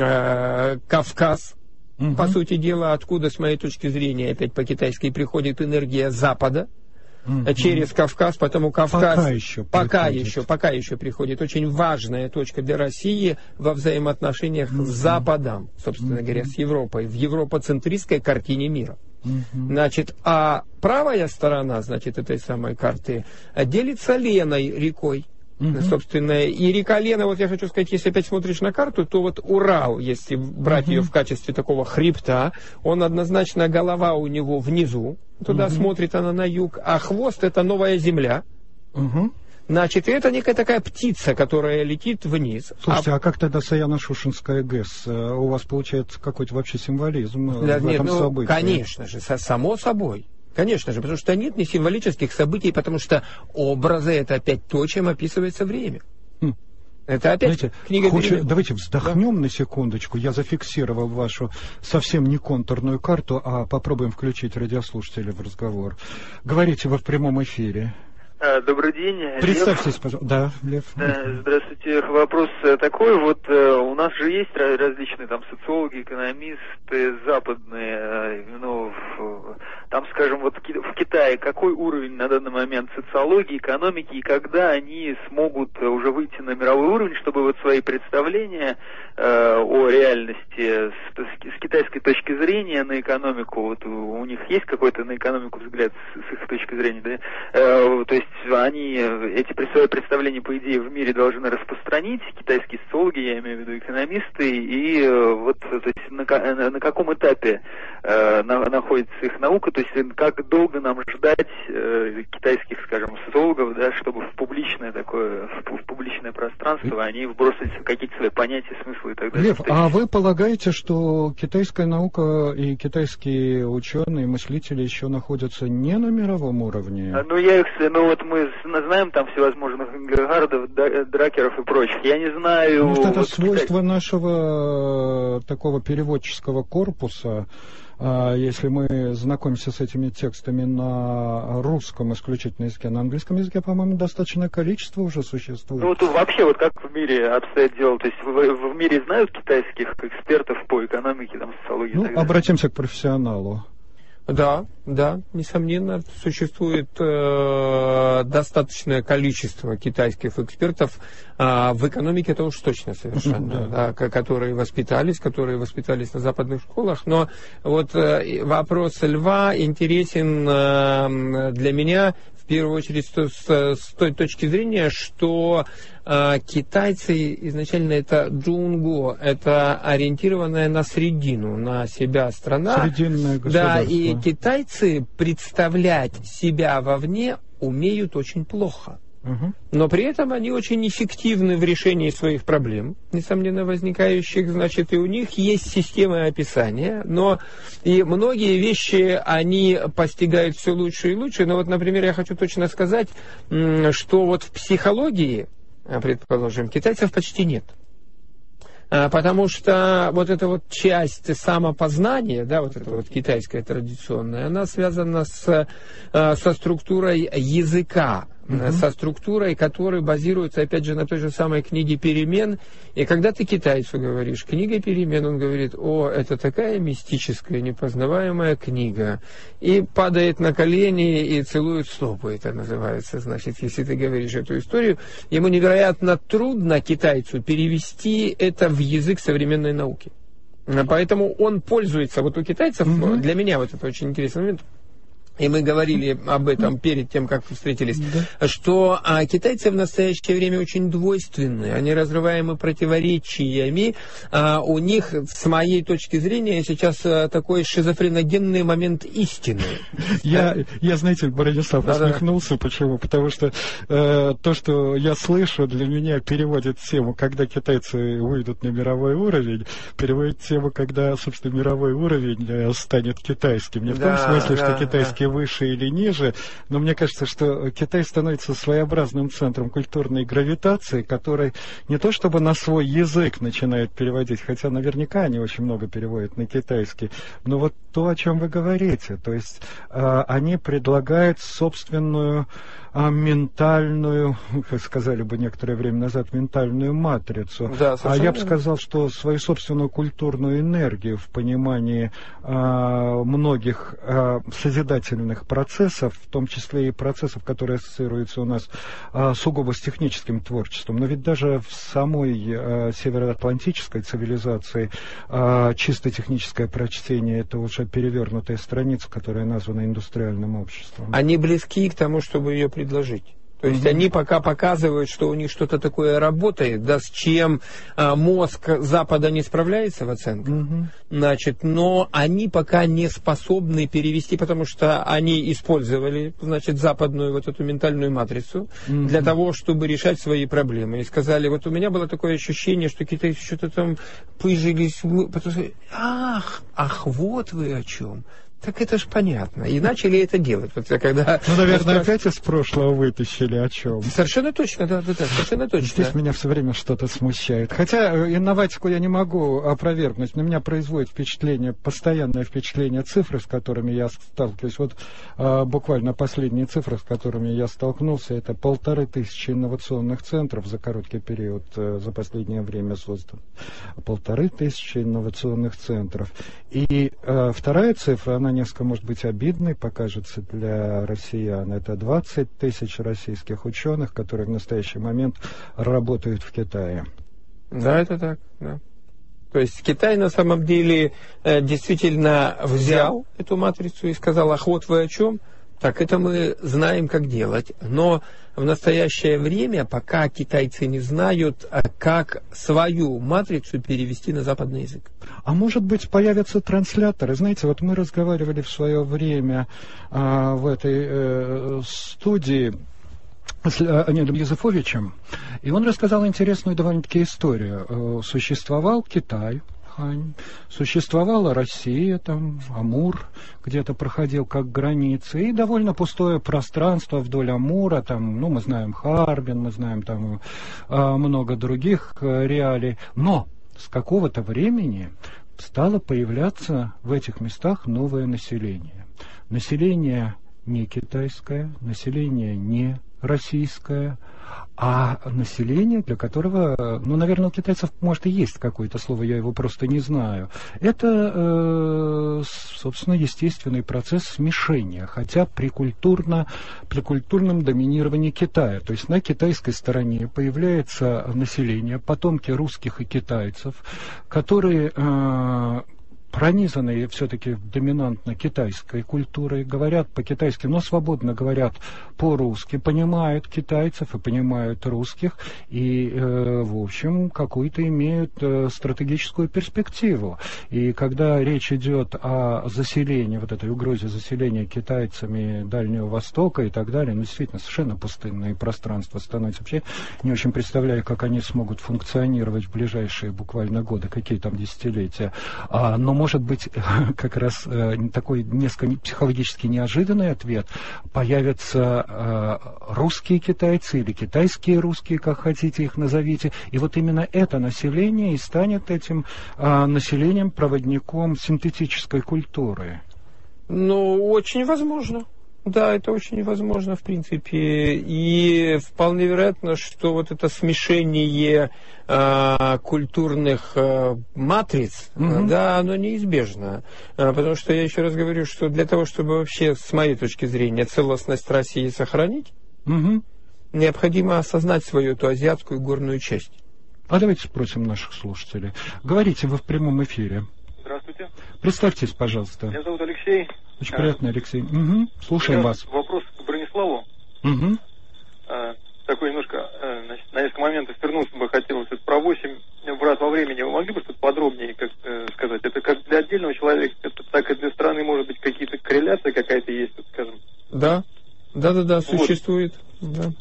э, Кавказ, угу. по сути дела, откуда, с моей точки зрения, опять по-китайски приходит энергия Запада, угу. через Кавказ, потому Кавказ пока еще, пока еще, пока еще приходит. Очень важная точка для России во взаимоотношениях угу. с Западом, собственно угу. говоря, с Европой, в европоцентристской картине мира. Uh-huh. Значит, а правая сторона, значит, этой самой карты делится Леной рекой. Uh-huh. Собственно, и река Лена, вот я хочу сказать, если опять смотришь на карту, то вот Урал, если брать uh-huh. ее в качестве такого хребта, он однозначно, голова у него внизу, туда uh-huh. смотрит она на юг, а хвост — это новая земля. Uh-huh. Значит, это некая такая птица, которая летит вниз. Слушайте, а, а как тогда Саяно-Шушенская ГЭС? У вас получается какой-то вообще символизм да, в нет, этом ну, событии? Конечно же, само собой. Конечно же, потому что нет ни символических событий, потому что образы — это опять то, чем описывается время. Хм. Это опять Знаете, книга хочет, перемен. Давайте вздохнем да? на секундочку. Я зафиксировал вашу совсем не контурную карту, а попробуем включить радиослушателя в разговор. Говорите вы в прямом эфире. Добрый день. Представьтесь, пожалуйста. Да, Лев. Здравствуйте. Вопрос такой. Вот у нас же есть различные там социологи, экономисты западные. Ну, там, скажем, вот в Китае какой уровень на данный момент социологии, экономики, и когда они смогут уже выйти на мировой уровень, чтобы вот свои представления о реальности с, с китайской точки зрения на экономику, вот у них есть какой-то на экономику взгляд с, с их точки зрения, да? То есть они эти свои представления, по идее, в мире должны распространить, китайские социологи, я имею в виду экономисты, и вот то есть, на, на каком этапе э, на, находится их наука, то есть как долго нам ждать э, китайских, скажем, социологов, да, чтобы в публичное такое, в, в публичное пространство они вбросились в какие-то свои понятия, смыслы и так далее. Лев, а вы полагаете, что китайская наука и китайские ученые, мыслители еще находятся не на мировом уровне? Ну, я их, ну вот мы знаем там всевозможных Гергардов, Дракеров и прочих. Я не знаю... Может, это вот свойство Китай... нашего такого переводческого корпуса, если мы знакомимся с этими текстами на русском исключительно языке, на английском языке, по-моему, достаточное количество уже существует. Ну, вот вообще, вот как в мире обстоят дела, то есть в, в мире знают китайских экспертов по экономике, там, социологии? Ну, обратимся к профессионалу. Да, да, несомненно, существует э, достаточное количество китайских экспертов э, в экономике, это уж точно совершенно, да, которые воспитались, которые воспитались на западных школах. Но вот э, вопрос Льва интересен э, для меня в первую очередь с, с той точки зрения, что э, китайцы изначально это джунго, это ориентированная на средину, на себя страна. Срединное государство. Да, и китайцы представлять себя вовне умеют очень плохо. Угу. Но при этом они очень эффективны в решении своих проблем, несомненно возникающих, значит, и у них есть система описания, но и многие вещи они постигают все лучше и лучше. Но вот, например, я хочу точно сказать, что вот в психологии, предположим, китайцев почти нет. Потому что вот эта вот часть самопознания, да, вот эта вот китайская традиционная, она связана с, со структурой языка, mm-hmm. со структурой, которая базируется, опять же, на той же самой книге «Перемен». И когда ты китайцу говоришь «Книга перемен», он говорит: «О, это такая мистическая, непознаваемая книга», и падает на колени и целует стопы, это называется. Значит, если ты говоришь эту историю, ему невероятно трудно, китайцу, перевести это в язык современной науки. Поэтому он пользуется, вот у китайцев, mm-hmm. для меня вот это очень интересный момент, и мы говорили об этом перед тем, как встретились, да. что а, китайцы в настоящее время очень двойственны, они разрываемы противоречиями, а, у них, с моей точки зрения, сейчас а, такой шизофреногенный момент истины. Я, я знаете, Бронислав, да, усмехнулся, да. почему? Потому что э, то, что я слышу, для меня переводит тему, когда китайцы выйдут на мировой уровень, переводит тему, когда, собственно, мировой уровень э, станет китайским. Не в да, том смысле, да, что китайский да. выше или ниже, но мне кажется, что Китай становится своеобразным центром культурной гравитации, который не то чтобы на свой язык начинает переводить, хотя наверняка они очень много переводят на китайский, но вот то, о чем вы говорите, то есть э, они предлагают собственную э, ментальную, как сказали бы некоторое время назад, ментальную матрицу. Да, а я бы сказал, что свою собственную культурную энергию в понимании э, многих э, созидательных процессов, в том числе и процессов, которые ассоциируются у нас а, сугубо с техническим творчеством. Но ведь даже в самой а, североатлантической цивилизации а, чисто техническое прочтение — это уже перевернутая страница, которая названа индустриальным обществом. Они близки к тому, чтобы ее предложить. То есть mm-hmm. они пока показывают, что у них что-то такое работает, да, с чем а, мозг Запада не справляется в оценках, mm-hmm. значит, но они пока не способны перевести, потому что они использовали, значит, западную вот эту ментальную матрицу mm-hmm. для того, чтобы решать свои проблемы. И сказали, вот у меня было такое ощущение, что китайцы что-то там пыжились, потому что, ах, ах, вот вы о чем. Так это ж понятно. И начали это делать. Вот когда... Ну, наверное, вот, опять из прошлого вытащили о чем. Совершенно точно, да, да, да, совершенно точно. Здесь меня все время что-то смущает. Хотя инноватику я не могу опровергнуть. На меня производит впечатление, постоянное впечатление цифры, с которыми я сталкиваюсь. Вот а, буквально последние цифры, с которыми я столкнулся, это полторы тысячи инновационных центров за короткий период, за последнее время создан. Полторы тысячи инновационных центров. И а, вторая цифра, она несколько, может быть, обидной покажется для россиян. Это двадцать тысяч российских ученых, которые в настоящий момент работают в Китае. Да, это так, да. То есть Китай на самом деле э, действительно взял эту матрицу и сказал, ах, вот вы о чем? Так это мы знаем, как делать. Но в настоящее время пока китайцы не знают, как свою матрицу перевести на западный язык. А может быть, появятся трансляторы? Знаете, вот мы разговаривали в свое время а, в этой э, студии с Леонидом Юзефовичем, и он рассказал интересную довольно-таки историю. Существовал Китай, существовала Россия, там Амур где-то проходил как граница, и довольно пустое пространство вдоль Амура, там, ну, мы знаем Харбин, мы знаем там много других реалий, но с какого-то времени стало появляться в этих местах новое население. Население не китайское, население не российское, а население, для которого, ну, наверное, у китайцев, может, и есть какое-то слово, я его просто не знаю. Это, э, собственно, естественный процесс смешения, хотя при, культурно, при культурном доминировании Китая. То есть на китайской стороне появляется население, потомки русских и китайцев, которые... Э, пронизаны все-таки доминантно китайской культурой, говорят по-китайски, но свободно говорят по-русски, понимают китайцев и понимают русских, и, э, в общем, какую-то имеют э, стратегическую перспективу. И когда речь идет о заселении, вот этой угрозе заселения китайцами Дальнего Востока и так далее, ну, действительно, совершенно пустынные пространства становятся. Вообще не очень представляю, как они смогут функционировать в ближайшие буквально годы, какие там десятилетия. А, но, может быть, как раз э, такой несколько психологически неожиданный ответ. Появятся э, русские китайцы или китайские русские, как хотите их назовите, и вот именно это население и станет этим э, населением, проводником синтетической культуры. Ну, очень возможно. Да, это очень возможно, в принципе. И вполне вероятно, что вот это смешение э, культурных э, матриц, mm-hmm. да, оно неизбежно. А, потому что я еще раз говорю, что для того, чтобы вообще, с моей точки зрения, целостность России сохранить, mm-hmm. необходимо осознать свою эту азиатскую горную часть. А давайте спросим наших слушателей. Говорите, вы в прямом эфире. Здравствуйте. Представьтесь, пожалуйста. Меня зовут Алексей. Очень приятно, Алексей. Угу. Слушаем вас. Вопрос к Брониславу. Угу. А, такой немножко, значит, на несколько моментов вернуться бы хотелось. Это про восемь врат во времени. Вы могли бы что-то подробнее как, э, сказать? Это как для отдельного человека, это так и для страны, может быть, какие-то корреляции какая-то есть, вот, скажем? Да. Да-да-да, существует. Вот. Да.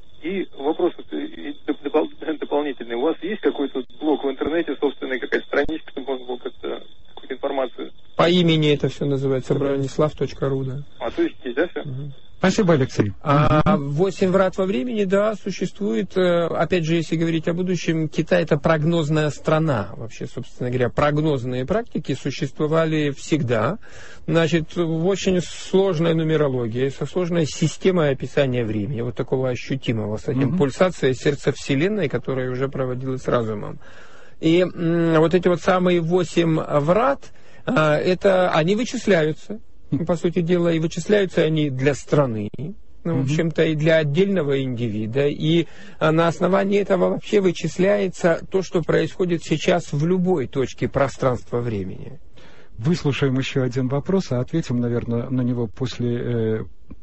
И вопрос допол- дополнительный. У вас есть какой-то блог в интернете, собственная какая-то страничка, чтобы можно было как-то какую-то информацию? По имени это все называется бронислав точка ру, да. А то есть есть, да, все? Угу. Спасибо, Алексей. А восемь врат во времени, да, существует. Опять же, если говорить о будущем, Китай — это прогнозная страна. Вообще, собственно говоря, прогнозные практики существовали всегда. Значит, в очень сложной нумерологии, со сложной системой описания времени, вот такого ощутимого, с этим mm-hmm. пульсацией сердца Вселенной, которая уже проводилась разумом. И м- вот эти вот самые восемь врат, а, это, они вычисляются. По сути дела, и вычисляются они для страны, ну, в общем-то, и для отдельного индивида. И на основании этого вообще вычисляется то, что происходит сейчас в любой точке пространства-времени. Выслушаем еще один вопрос, а ответим, наверное, на него после э,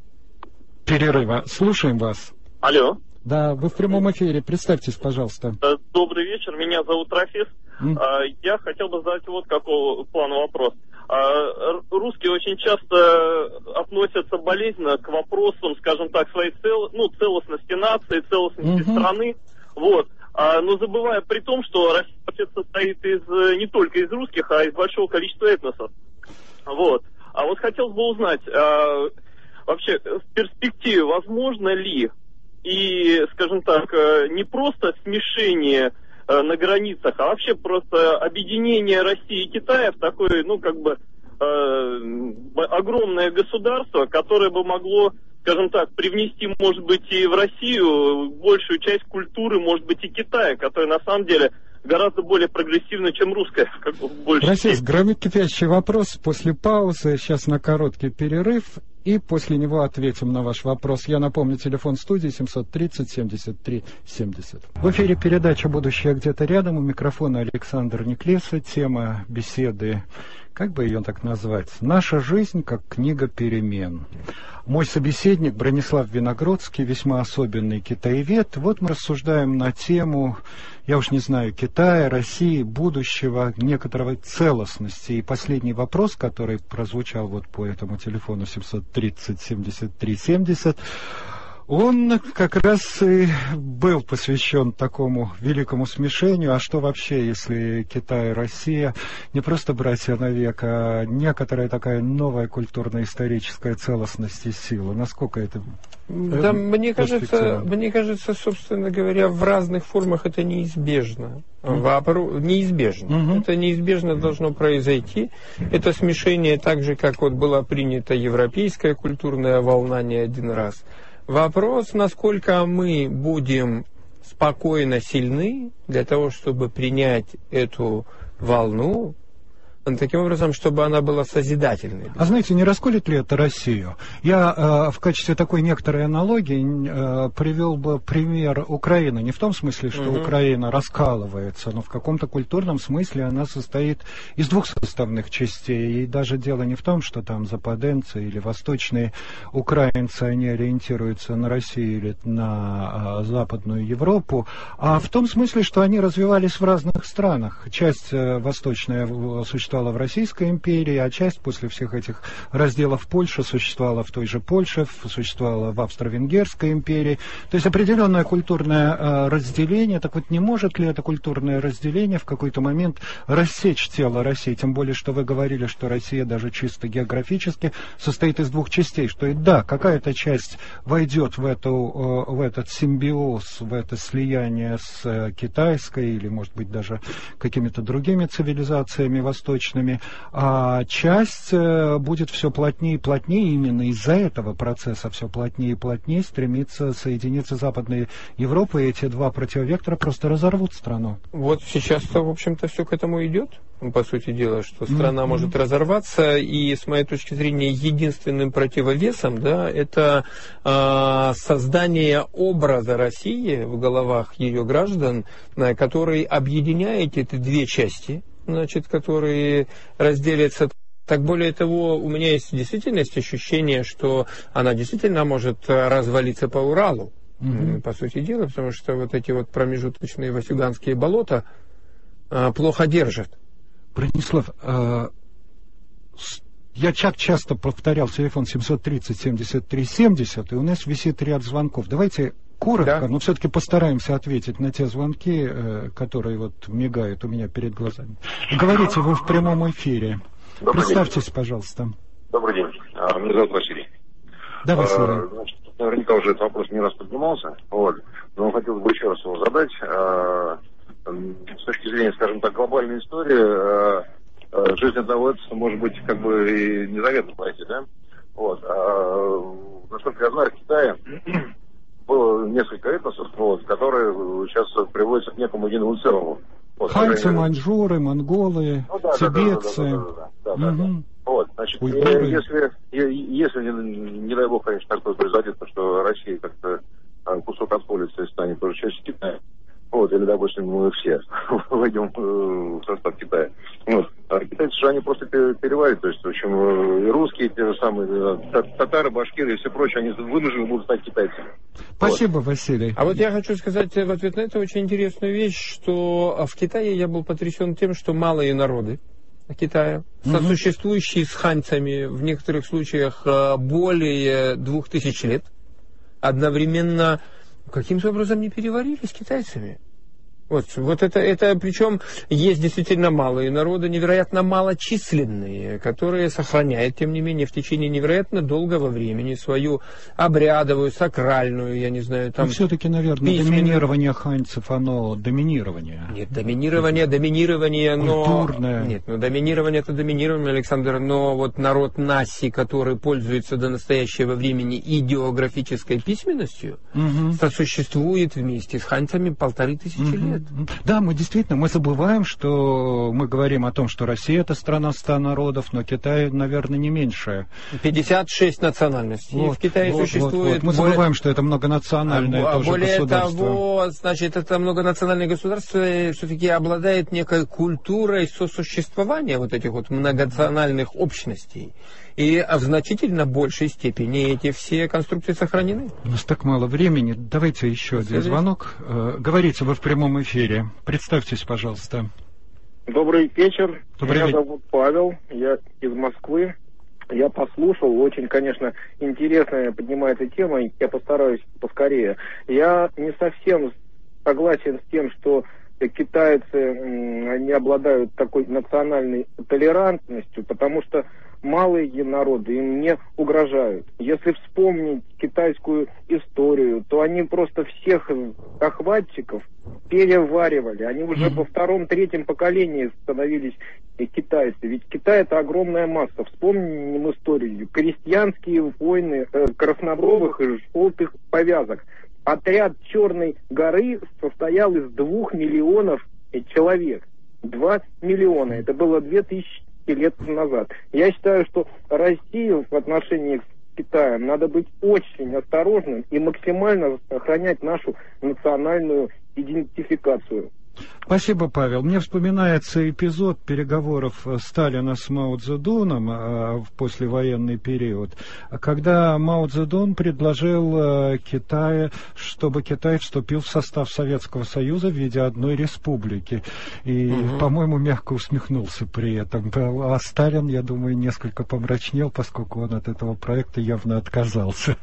перерыва. Слушаем вас. Алло. Да, вы в прямом эфире. Представьтесь, пожалуйста. Добрый вечер, меня зовут Рафис. Mm. Я хотел бы задать вот какого плана вопрос. Русские очень часто относятся болезненно к вопросам, скажем так, своей цел, ну, целостности нации, целостности mm-hmm. страны. Вот. Но забывая при том, что Россия состоит из, не только из русских, а из большого количества этносов. Вот. А вот хотелось бы узнать, вообще в перспективе возможно ли и, скажем так, не просто смешение на границах, а вообще просто объединение России и Китая в такое, ну, как бы, э, огромное государство, которое бы могло, скажем так, привнести, может быть, и в Россию большую часть культуры, может быть, и Китая, которая на самом деле гораздо более прогрессивна, чем русская. Как бы, в Россия, громит кипящий вопрос после паузы, сейчас на короткий перерыв. И после него ответим на ваш вопрос. Я напомню, телефон студии семьсот тридцать семьдесят три семьдесят. В эфире передача «Будущее где-то рядом». У микрофона Александр Неклеса. Тема беседы, как бы ее так назвать? «Наша жизнь как книга перемен». Мой собеседник Бронислав Виногродский, весьма особенный китаевед. Вот мы рассуждаем на тему, я уж не знаю, Китая, России, будущего, некоторой целостности. И последний вопрос, который прозвучал вот по этому телефону семьсот тридцать семьдесят три семьдесят, он как раз и был посвящен такому великому смешению. А что вообще, если Китай и Россия не просто братья навек, а некоторая такая новая культурно-историческая целостность и сила? Насколько это... Да, мне кажется, мне кажется, собственно говоря, в разных формах это неизбежно. Mm-hmm. Неизбежно. Mm-hmm. Это неизбежно должно произойти. Это смешение так же, как вот была принята европейская культурная волна не один раз. Вопрос, насколько мы будем спокойно сильны для того, чтобы принять эту волну, таким образом, чтобы она была созидательной. А знаете, не расколет ли это Россию? Я э, в качестве такой некоторой аналогии э, привел бы пример Украины. Не в том смысле, что угу. Украина раскалывается, но в каком-то культурном смысле она состоит из двух составных частей. И даже дело не в том, что там западенцы или восточные украинцы, они ориентируются на Россию или на э, Западную Европу, а в том смысле, что они развивались в разных странах. Часть э, восточная существовала в Российской империи, а часть после всех этих разделов Польши существовала в той же Польше, существовала в Австро-Венгерской империи. То есть определенное культурное э, разделение. Так вот, не может ли это культурное разделение в какой-то момент рассечь тело России? Тем более, что вы говорили, что Россия даже чисто географически состоит из двух частей. Что и да, какая-то часть войдет в, эту, э, в этот симбиоз, в это слияние с э, китайской или, может быть, даже какими-то другими цивилизациями восточными, а часть будет все плотнее и плотнее, именно из-за этого процесса все плотнее и плотнее стремится соединиться Западная Европа, и эти два противовектора просто разорвут страну. Вот сейчас-то, в общем-то, все к этому идет, по сути дела, что страна mm-hmm. может разорваться, и, с моей точки зрения, единственным противовесом, да, это э, создание образа России в головах ее граждан, который объединяет эти две части, значит, которые разделятся. Так, более того, у меня есть действительно ощущение, что она действительно может развалиться по Уралу, mm-hmm. по сути дела, потому что вот эти вот промежуточные васюганские болота а, плохо держат. Бронислав, а, я так часто повторял телефон семьсот тридцать семьдесят три семьдесят, и у нас висит ряд звонков. Давайте коротко, да. но все-таки постараемся ответить на те звонки, которые вот мигают у меня перед глазами. Говорите, вы в прямом эфире. Добрый Представьтесь, день. Пожалуйста. Добрый день. Меня зовут Василий. Да, Василий. А, значит, наверняка уже этот вопрос не раз поднимался, вот, но хотелось бы еще раз его задать. А, с точки зрения, скажем так, глобальной истории, а, а, жизнь одного этноса может быть как бы и незаветно пройти, да? Вот. А, насколько я знаю, в Китае было несколько этносов, вот, которые сейчас приводятся к некому единому целому. Вот, Ханьцы, маньчжуры, монголы, ну, да, тибетцы. Да, да, да, да, да, да, да, да. Вот, значит, если, если, не, не дай бог, конечно, такое произойдет, что Россия как-то кусок отполится и станет тоже частью Китая, вот, или, допустим, мы все войдем в состав Китая. Вот. А китайцы же они просто переварят, то есть, в общем, и русские, те же самые, татары, башкиры и все прочее, они вынуждены будут стать китайцами. Спасибо, вот. Василий. А вот я хочу сказать в ответ на это очень интересную вещь, что в Китае я был потрясен тем, что малые народы Китая, угу. сосуществующие с ханьцами в некоторых случаях более двух тысяч лет, одновременно каким-то образом не переварились китайцами. Вот, вот это, это, причем есть действительно малые народы, невероятно малочисленные, которые сохраняют, тем не менее, в течение невероятно долгого времени свою обрядовую, сакральную, я не знаю, там... Но все-таки, наверное, письменную... доминирование ханьцев, оно доминирование. Нет, доминирование, доминирование, но... Культурное. Нет, ну доминирование это доминирование, Александр, но вот народ Наси, который пользуется до настоящего времени идеографической письменностью, угу. сосуществует вместе с ханьцами полторы тысячи угу. лет. Да, мы действительно, мы забываем, что мы говорим о том, что Россия это страна ста народов, но Китай, наверное, не меньше. пятьдесят шесть национальностей вот, в Китае вот, существует. Вот, вот. Мы более... забываем, что это многонациональное а, тоже более государство. Более того, значит, это многонациональное государство все-таки обладает некой культурой сосуществования вот этих вот многонациональных общностей. И в значительно большей степени эти все конструкции сохранены. У нас так мало времени. Давайте еще один звонок. Говорите, вы в прямом эфире. Представьтесь, пожалуйста. Добрый вечер. Добрый Меня вечер. зовут Павел. Я из Москвы. Я послушал. Очень, конечно, интересная поднимается тема. Я постараюсь поскорее. Я не совсем согласен с тем, что китайцы, они обладают такой национальной толерантностью, потому что малые народы им не угрожают. Если вспомнить китайскую историю, то они просто всех захватчиков переваривали. Они уже mm-hmm. во втором-третьем поколении становились китайцы. Ведь Китай это огромная масса. Вспомним историю. Крестьянские войны э, краснобровых и желтых повязок. Отряд Черной горы состоял из двух миллионов человек. Два миллиона. Это было две тысячи лет назад. Я считаю, что Россию в отношении к Китаем надо быть очень осторожным и максимально сохранять нашу национальную идентификацию. Спасибо, Павел. Мне вспоминается эпизод переговоров Сталина с Мао Цзэдуном в послевоенный период, когда Мао Цзэдун предложил Китаю, чтобы Китай вступил в состав Советского Союза в виде одной республики. И, угу. по-моему, мягко усмехнулся при этом. А Сталин, я думаю, несколько помрачнел, поскольку он от этого проекта явно отказался.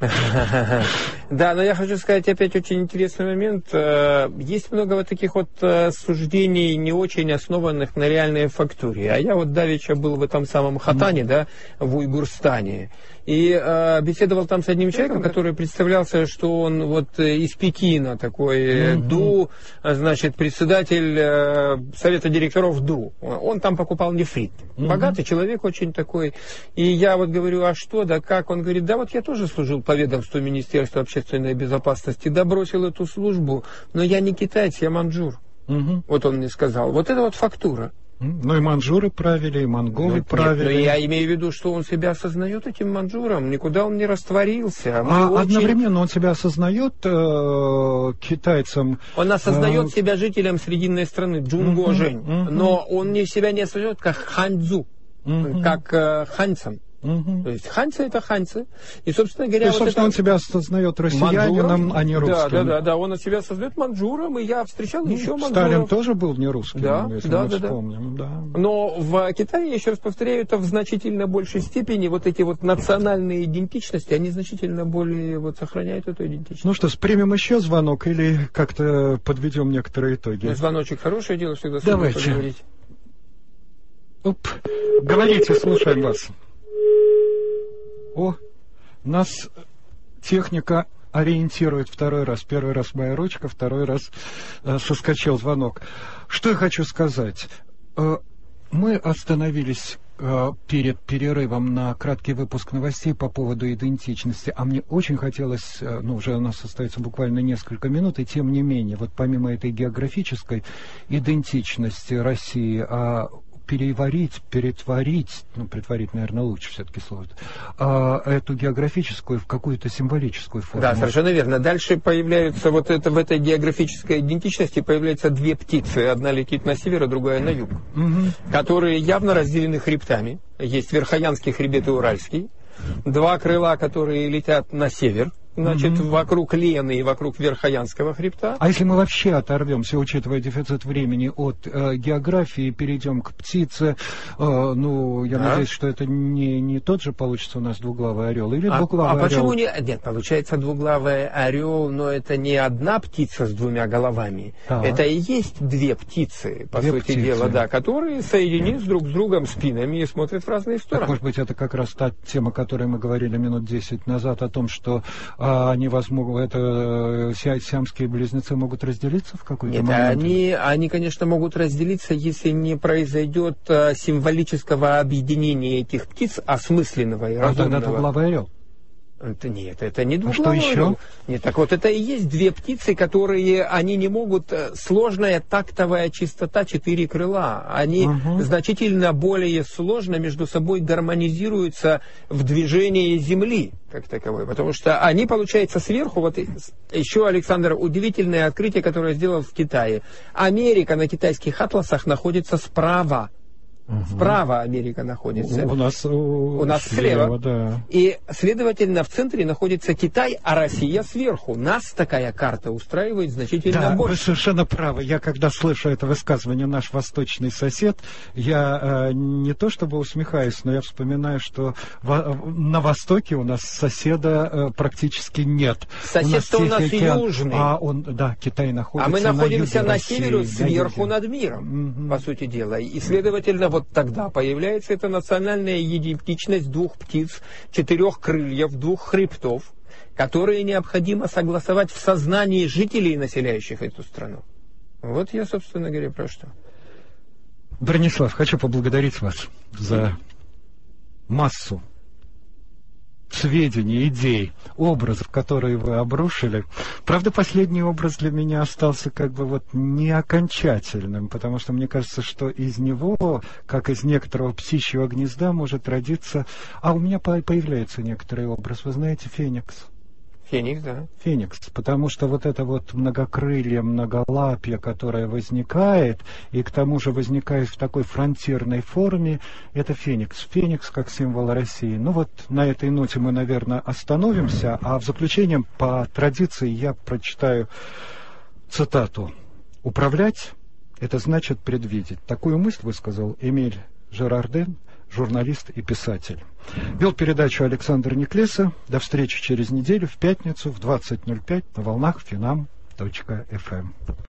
Да, но я хочу сказать опять очень интересный момент. Есть много вот таких вот суждений, не очень основанных на реальной фактуре. А я вот давеча был в этом самом Хатане, да, в Уйгурстане, и э, беседовал там с одним человеком, который представлялся, что он вот из Пекина, такой mm-hmm. ДУ, значит, председатель э, совета директоров ДУ. Он там покупал нефрит. Mm-hmm. Богатый человек очень такой. И я вот говорю, а что, да как? Он говорит, да вот я тоже служил по ведомству Министерства общественной безопасности, да бросил эту службу, но я не китаец, я маньчжур. Угу. Вот он мне сказал. Вот это вот фактура. Ну и маньчжуры правили, и монголы ну, правили. Нет, но я имею в виду, что он себя осознает этим маньчжуром. Никуда он не растворился. А очень... одновременно он себя осознает э, китайцем. Он осознает э... себя жителем срединной страны, Джунгожень. Угу, угу. Но он не себя не осознает как ханьцзу, угу. как э, ханьцем. Угу. То есть ханьцы это ханьцы. И, собственно говоря, и, вот собственно, это... он себя осознает россиянином, а не русским. Да, да, да, да, он себя осознает маньчжуром, и я встречал ну, еще маньчжуров. Сталин тоже был не русским, да, если да, мы да, вспомним. Да. Да. Но в Китае, еще раз повторяю, это в значительно большей степени вот эти вот национальные идентичности, они значительно более вот сохраняют эту идентичность. Ну что, примем еще звонок или как-то подведем некоторые итоги? Ну, звоночек хорошее дело, всегда давайте поговорить. Оп. Говорите, слушаем вас. О, нас техника ориентирует второй раз. Первый раз моя ручка, второй раз э, соскочил звонок. Что я хочу сказать? Э, мы остановились э, перед перерывом на краткий выпуск новостей по поводу идентичности, а мне очень хотелось, э, ну уже у нас остается буквально несколько минут, и тем не менее, вот помимо этой географической идентичности России, а переварить, перетворить, ну, притворить, наверное, лучше все-таки слово, а, эту географическую в какую-то символическую форму. Да, совершенно верно. Дальше появляются вот это, в этой географической идентичности появляются две птицы. Одна летит на север, а другая на юг, угу. которые явно разделены хребтами. Есть Верхоянский хребет и Уральский. Два крыла, которые летят на север, значит, mm-hmm. вокруг Лены и вокруг Верхоянского хребта. А если мы вообще оторвемся, учитывая дефицит времени, от э, географии, перейдем к птице, э, ну, я да. надеюсь, что это не, не тот же получится у нас двуглавый орел, или а, двуглавый а орел? почему не? Нет, получается двуглавый орел, но это не одна птица с двумя головами. Да. Это и есть две птицы, по две сути птицы. дела, да, которые соединились друг с другом спинами и смотрят в разные стороны. Так, может быть, это как раз та тема, о которой мы говорили минут десять назад, о том, что а, они, возможно, это сиамские близнецы могут разделиться в какой-то Нет, момент? Они, они, конечно, могут разделиться, если не произойдет а, символического объединения этих птиц, осмысленного и а разумного. А тогда двуглавый орел? Это, нет, это не А двуглавый что еще? орел. Нет, так вот, это и есть две птицы, которые, они не могут, сложная тактовая чистота, четыре крыла, они угу. значительно более сложно между собой гармонизируются в движении Земли, как таковой, потому что они, получается, сверху, вот еще, Александр, удивительное открытие, которое сделал в Китае. Америка на китайских атласах находится справа. Угу. Справа Америка находится. У нас, у нас слева. слева. Да. И, следовательно, в центре находится Китай, а Россия сверху. Нас такая карта устраивает значительно да, больше. Вы совершенно правы. Я, когда слышу это высказывание «наш восточный сосед», я э, не то чтобы усмехаюсь, но я вспоминаю, что в, на востоке у нас соседа э, практически нет. Сосед-то у нас, у нас южный. А он, да, Китай находится А мы находимся на, на России, севере, сверху на над миром, угу. по сути дела. И, следовательно, вот тогда появляется эта национальная идентичность двух птиц, четырех крыльев, двух хребтов, которые необходимо согласовать в сознании жителей, населяющих эту страну. Вот я, собственно говоря, про что. Бронислав, хочу поблагодарить вас за массу сведений, идей, образов, которые вы обрушили. Правда, последний образ для меня остался как бы вот не окончательным, потому что мне кажется, что из него, как из некоторого птичьего гнезда, может родиться... А у меня появляется некоторый образ, вы знаете, феникс. Феникс, да. Феникс, потому что вот это вот многокрылье, многолапье, которое возникает, и к тому же возникает в такой фронтирной форме, это феникс. Феникс как символ России. Ну вот на этой ноте мы, наверное, остановимся, а в заключение по традиции я прочитаю цитату. «Управлять – это значит предвидеть». Такую мысль высказал Эмиль Жерарден, журналист и писатель. Вел передачу Александр Неклеса. До встречи через неделю в пятницу в двадцать ноль пять на волнах финам точка эф эм.